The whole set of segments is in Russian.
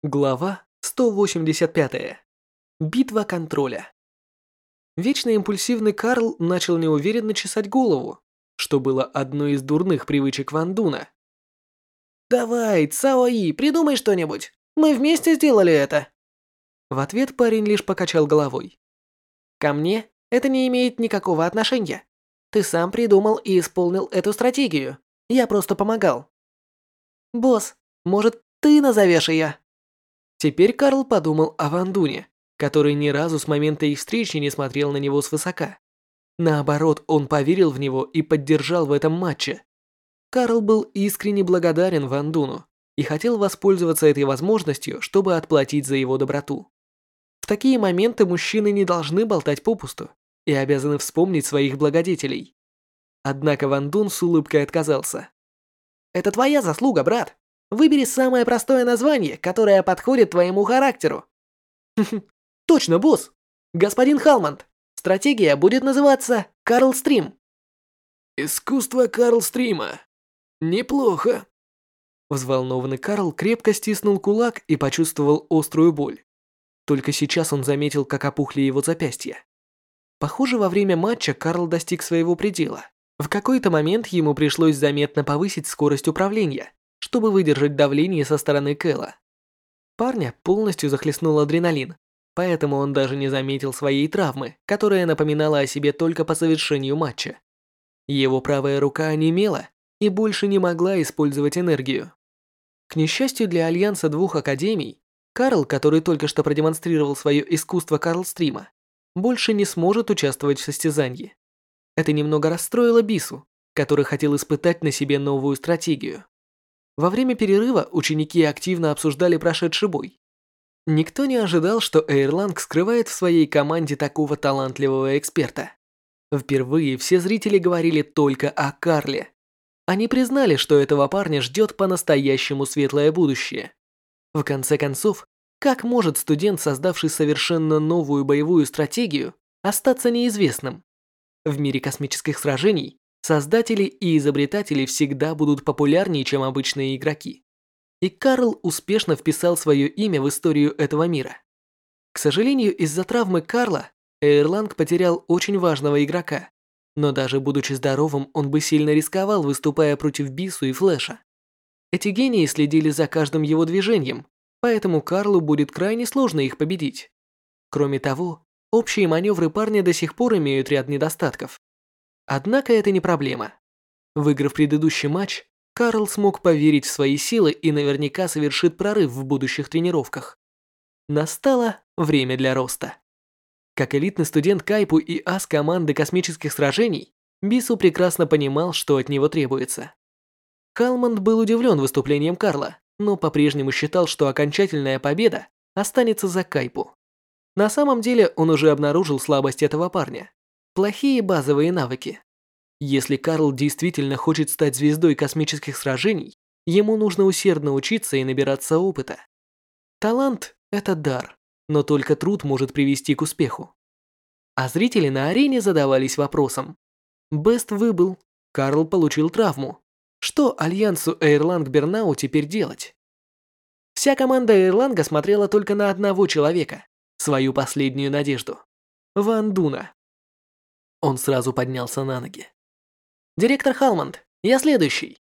Глава 185. Битва контроля. Вечно импульсивный Карл начал неуверенно чесать голову, что было одной из дурных привычек Ван Дуна. «Давай, Цао И, придумай что-нибудь. Мы вместе сделали это». В ответ парень лишь покачал головой. «Ко мне это не имеет никакого отношения. Ты сам придумал и исполнил эту стратегию. Я просто помогал». «Босс, может, ты назовешь ее?» Теперь Карл подумал о Ван Дуне, который ни разу с момента их встречи не смотрел на него свысока. Наоборот, он поверил в него и поддержал в этом матче. Карл был искренне благодарен Ван Дуну и хотел воспользоваться этой возможностью, чтобы отплатить за его доброту. В такие моменты мужчины не должны болтать попусту и обязаны вспомнить своих благодетелей. Однако Ван Дун с улыбкой отказался. «Это твоя заслуга, брат. Выбери самое простое название, которое подходит твоему характеру». Точно, босс. Господин Халмонд, стратегия будет называться Карл Стрим. Искусство Карл Стрима. Неплохо. Взволнованный Карл крепко стиснул кулак и почувствовал острую боль. Только сейчас он заметил, как опухли его запястья. Похоже, во время матча Карл достиг своего предела. В какой-то момент ему пришлось заметно повысить скорость управления, чтобы выдержать давление со стороны Кэла. Парня полностью захлестнул адреналин, поэтому он даже не заметил своей травмы, которая напоминала о себе только по завершению матча. Его правая рука онемела и больше не могла использовать энергию. К несчастью для альянса двух академий, Карл, который только что продемонстрировал свое искусство Карлстрима, больше не сможет участвовать в состязании. Это немного расстроило Бису, который хотел испытать на себе новую стратегию. Во время перерыва ученики активно обсуждали прошедший бой. Никто не ожидал, что Эйрланг скрывает в своей команде такого талантливого эксперта. Впервые все зрители говорили только о Карле. Они признали, что этого парня ждет по-настоящему светлое будущее. В конце концов, как может студент, создавший совершенно новую боевую стратегию, остаться неизвестным? В мире космических сражений создатели и изобретатели всегда будут популярнее, чем обычные игроки. И Карл успешно вписал свое имя в историю этого мира. К сожалению, из-за травмы Карла Эйрланг потерял очень важного игрока, но даже будучи здоровым, он бы сильно рисковал, выступая против Бису и Флэша. Эти гении следили за каждым его движением, поэтому Карлу будет крайне сложно их победить. Кроме того, общие маневры парня до сих пор имеют ряд недостатков. Однако это не проблема. Выиграв предыдущий матч, Карл смог поверить в свои силы и наверняка совершит прорыв в будущих тренировках. Настало время для роста. Как элитный студент Кайпу и ас команды космических сражений, Бису прекрасно понимал, что от него требуется. Халмонд был удивлен выступлением Карла, но по-прежнему считал, что окончательная победа останется за Кайпу. На самом деле он уже обнаружил слабость этого парня. Плохие базовые навыки. Если Карл действительно хочет стать звездой космических сражений, ему нужно усердно учиться и набираться опыта. Талант – это дар, но только труд может привести к успеху. А зрители на арене задавались вопросом. Бест выбыл, Карл получил травму. Что альянсу Эйрланг Бернау теперь делать? Вся команда Эйрланга смотрела только на одного человека, свою последнюю надежду – Ван Дуна. Он сразу поднялся на ноги. «Директор Халмонд, я следующий».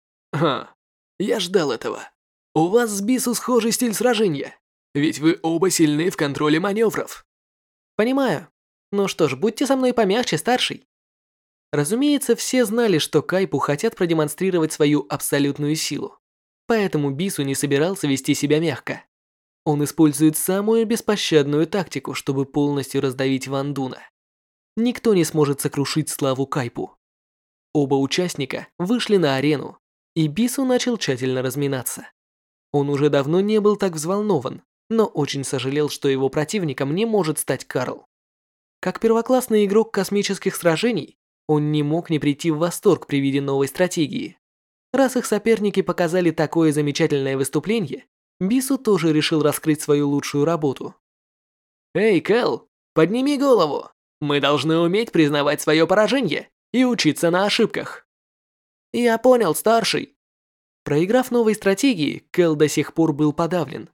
Я ждал этого. У вас с Бису схожий стиль сражения, ведь вы оба сильны в контроле маневров». «Понимаю. Ну что ж, будьте со мной помягче, старший». Разумеется, все знали, что Кайпу хотят продемонстрировать свою абсолютную силу. Поэтому Бису не собирался вести себя мягко. Он использует самую беспощадную тактику, чтобы полностью раздавить Ван Дуна. Никто не сможет сокрушить славу Кайпу. Оба участника вышли на арену, и Бису начал тщательно разминаться. Он уже давно не был так взволнован, но очень сожалел, что его противником не может стать Карл. Как первоклассный игрок космических сражений, он не мог не прийти в восторг при виде новой стратегии. Раз их соперники показали такое замечательное выступление, Бису тоже решил раскрыть свою лучшую работу. «Эй, Кэл, подними голову! Мы должны уметь признавать свое поражение и учиться на ошибках». «Я понял, старший». Проиграв новой стратегии, Кэл до сих пор был подавлен.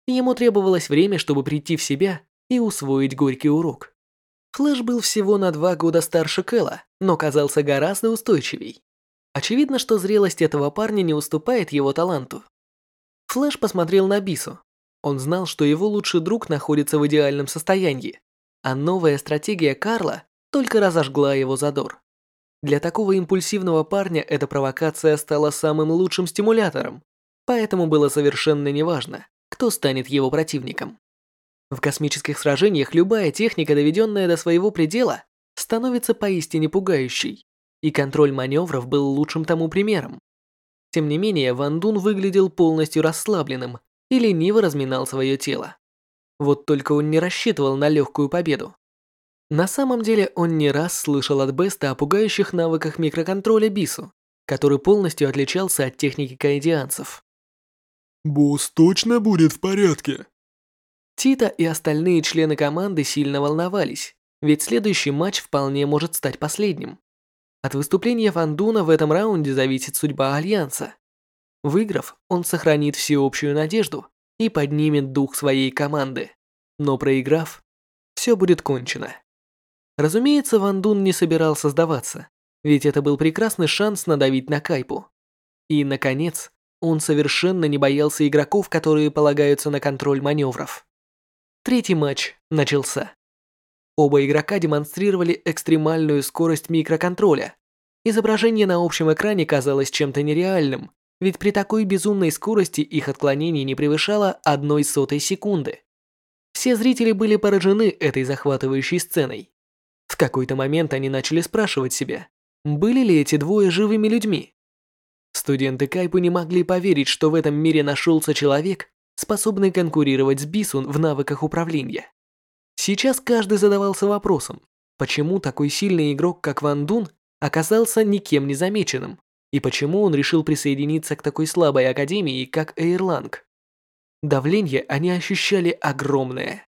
Ему требовалось время, чтобы прийти в себя и усвоить горький урок. Флэш был всего на 2 года старше Кэла, но казался гораздо устойчивей. Очевидно, что зрелость этого парня не уступает его таланту. Флэш посмотрел на Бису. Он знал, что его лучший друг находится в идеальном состоянии, а новая стратегия Карла только разожгла его задор. Для такого импульсивного парня эта провокация стала самым лучшим стимулятором, поэтому было совершенно неважно, кто станет его противником. В космических сражениях любая техника, доведенная до своего предела, становится поистине пугающей, и контроль маневров был лучшим тому примером. Тем не менее, Ван Дун выглядел полностью расслабленным и лениво разминал свое тело. Вот только он не рассчитывал на легкую победу. На самом деле он не раз слышал от Беста о пугающих навыках микроконтроля Бису, который полностью отличался от техники каэдианцев. «Босс точно будет в порядке?» Тита и остальные члены команды сильно волновались, ведь следующий матч вполне может стать последним. От выступления Ван Дуна в этом раунде зависит судьба Альянса. Выиграв, он сохранит всеобщую надежду и поднимет дух своей команды. Но проиграв, все будет кончено. Разумеется, Ван Дун не собирался сдаваться, ведь это был прекрасный шанс надавить на Кайпу. И, наконец, он совершенно не боялся игроков, которые полагаются на контроль маневров. Третий матч начался. Оба игрока демонстрировали экстремальную скорость микроконтроля. Изображение на общем экране казалось чем-то нереальным, ведь при такой безумной скорости их отклонение не превышало 0,01 секунды. Все зрители были поражены этой захватывающей сценой. В какой-то момент они начали спрашивать себя, были ли эти двое живыми людьми. Студенты Кайпу не могли поверить, что в этом мире нашелся человек, способный конкурировать с Бису в навыках управления. Сейчас каждый задавался вопросом, почему такой сильный игрок, как Ван Дун, оказался никем не замеченным, и почему он решил присоединиться к такой слабой академии, как Эйрланг. Давление они ощущали огромное.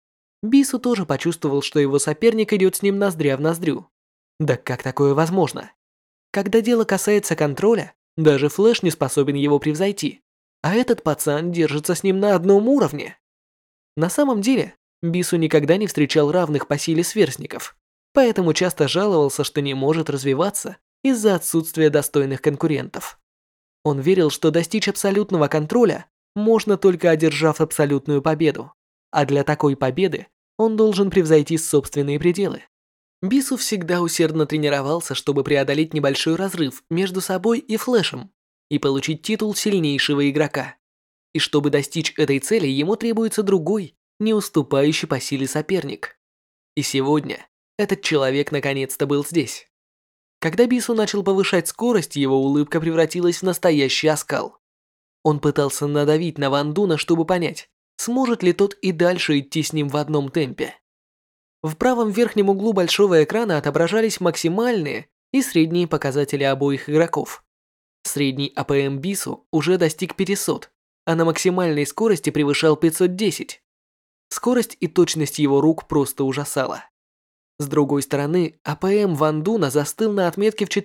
Бису тоже почувствовал, что его соперник идет с ним ноздря в ноздрю. Да как такое возможно? Когда дело касается контроля, даже Флэш не способен его превзойти, а этот пацан держится с ним на одном уровне. На самом деле, Бису никогда не встречал равных по силе сверстников, поэтому часто жаловался, что не может развиваться из-за отсутствия достойных конкурентов. Он верил, что достичь абсолютного контроля можно только одержав абсолютную победу, а для такой победы он должен превзойти собственные пределы. Бису всегда усердно тренировался, чтобы преодолеть небольшой разрыв между собой и Флэшем и получить титул сильнейшего игрока. И чтобы достичь этой цели, ему требуется другой, не уступающий по силе соперник. И сегодня этот человек наконец-то был здесь. Когда Бису начал повышать скорость, его улыбка превратилась в настоящий оскал. Он пытался надавить на Ван Дуна, чтобы понять, сможет ли тот и дальше идти с ним в одном темпе. В правом верхнем углу большого экрана отображались максимальные и средние показатели обоих игроков. Средний АПМ Бису уже достиг 500, а на максимальной скорости превышал 510. Скорость и точность его рук просто ужасала. С другой стороны, АПМ Ван Дуна застыл на отметке в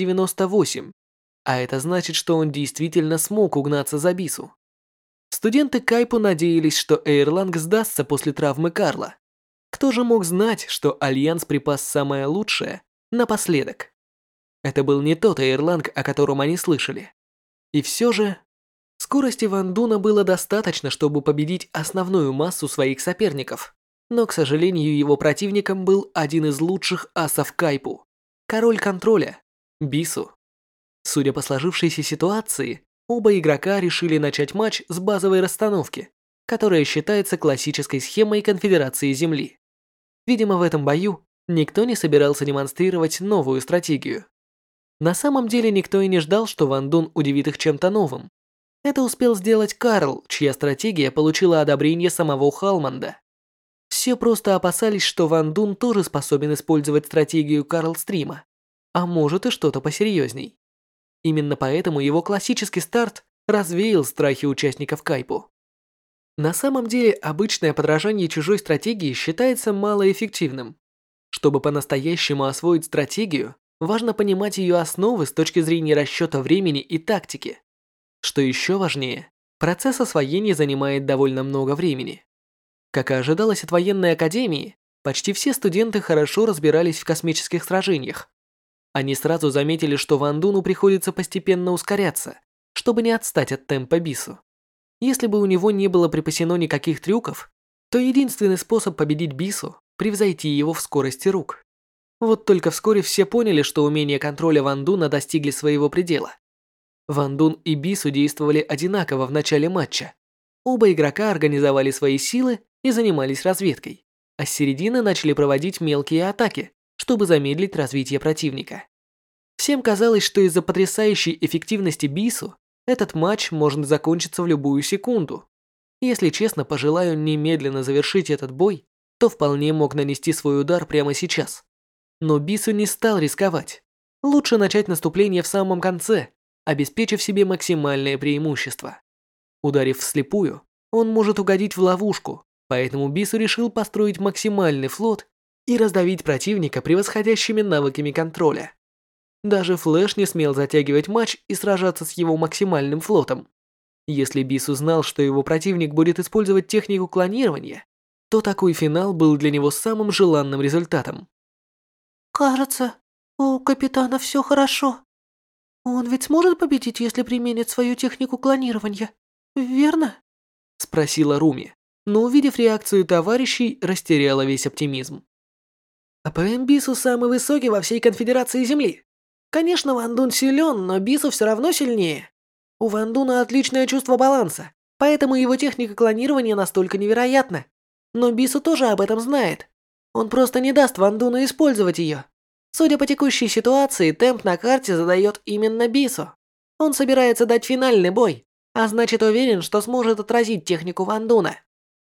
498, а это значит, что он действительно смог угнаться за Бису. Студенты Кайпу надеялись, что Эйрланг сдастся после травмы Карла. Кто же мог знать, что Альянс припас самое лучшее напоследок? Это был не тот Эйрланг, о котором они слышали. И все же, скорости Ван Дуна было достаточно, чтобы победить основную массу своих соперников. Но, к сожалению, его противником был один из лучших асов Кайпу – король контроля – Бису. Судя по сложившейся ситуации, оба игрока решили начать матч с базовой расстановки, которая считается классической схемой Конфедерации Земли. Видимо, в этом бою никто не собирался демонстрировать новую стратегию. На самом деле никто и не ждал, что Ван Дун удивит их чем-то новым. Это успел сделать Карл, чья стратегия получила одобрение самого Халманда. Все просто опасались, что Ван Дун тоже способен использовать стратегию Карл Стрима, а может и что-то посерьезней. Именно поэтому его классический старт развеял страхи участников Кайпу. На самом деле, обычное подражание чужой стратегии считается малоэффективным. Чтобы по-настоящему освоить стратегию, важно понимать ее основы с точки зрения расчета времени и тактики. Что еще важнее, Процесс освоения занимает довольно много времени. Как и ожидалось от военной академии, почти все студенты хорошо разбирались в космических сражениях. Они сразу заметили, что Ван Дуну приходится постепенно ускоряться, чтобы не отстать от темпа Бису. Если бы у него не было припасено никаких трюков, то единственный способ победить Бису – превзойти его в скорости рук. Вот только вскоре все поняли, что умения контроля Ван Дуна достигли своего предела. Ван Дун и Бису действовали одинаково в начале матча. Оба игрока организовали свои силы и занимались разведкой, а с середины начали проводить мелкие атаки, чтобы замедлить развитие противника. Всем казалось, что из-за потрясающей эффективности Бису этот матч может закончиться в любую секунду. Если честно, пожелаю немедленно завершить этот бой, то вполне мог нанести свой удар прямо сейчас. Но Бису не стал рисковать. Лучше начать наступление в самом конце, обеспечив себе максимальное преимущество. Ударив вслепую, он может угодить в ловушку, поэтому Бису решил построить максимальный флот и раздавить противника превосходящими навыками контроля. Даже Флэш не смел затягивать матч и сражаться с его максимальным флотом. Если Бису знал, что его противник будет использовать технику клонирования, то такой финал был для него самым желанным результатом. Кажется, у капитана все хорошо. Он ведь сможет победить, если применит свою технику клонирования, верно? Спросила Руми, но увидев реакцию товарищей, растеряла весь оптимизм. АПМ Бису самый высокий во всей конфедерации Земли. Конечно, Ван Дун силен, но Бису все равно сильнее. У Ван Дуна отличное чувство баланса, поэтому его техника клонирования настолько невероятна. Но Бису тоже об этом знает. Он просто не даст Ван Дуну использовать ее. Судя по текущей ситуации, темп на карте задает именно Бису. Он собирается дать финальный бой, а значит уверен, что сможет отразить технику Ван Дуна.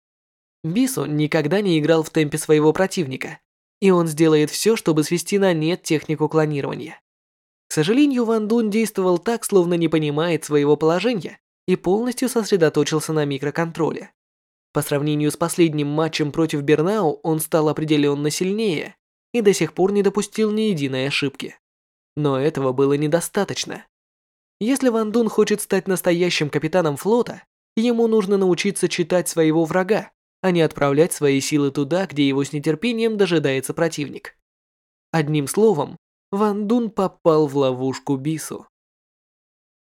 Бису никогда не играл в темпе своего противника, и он сделает все, чтобы свести на нет технику клонирования. К сожалению, Ван Дун действовал так, словно не понимает своего положения и полностью сосредоточился на микроконтроле. По сравнению с последним матчем против Бернау, он стал определенно сильнее и до сих пор не допустил ни единой ошибки. Но этого было недостаточно. Если Ван Дун хочет стать настоящим капитаном флота, ему нужно научиться читать своего врага, а не отправлять свои силы туда, где его с нетерпением дожидается противник. Одним словом, Ван Дун попал в ловушку Бису.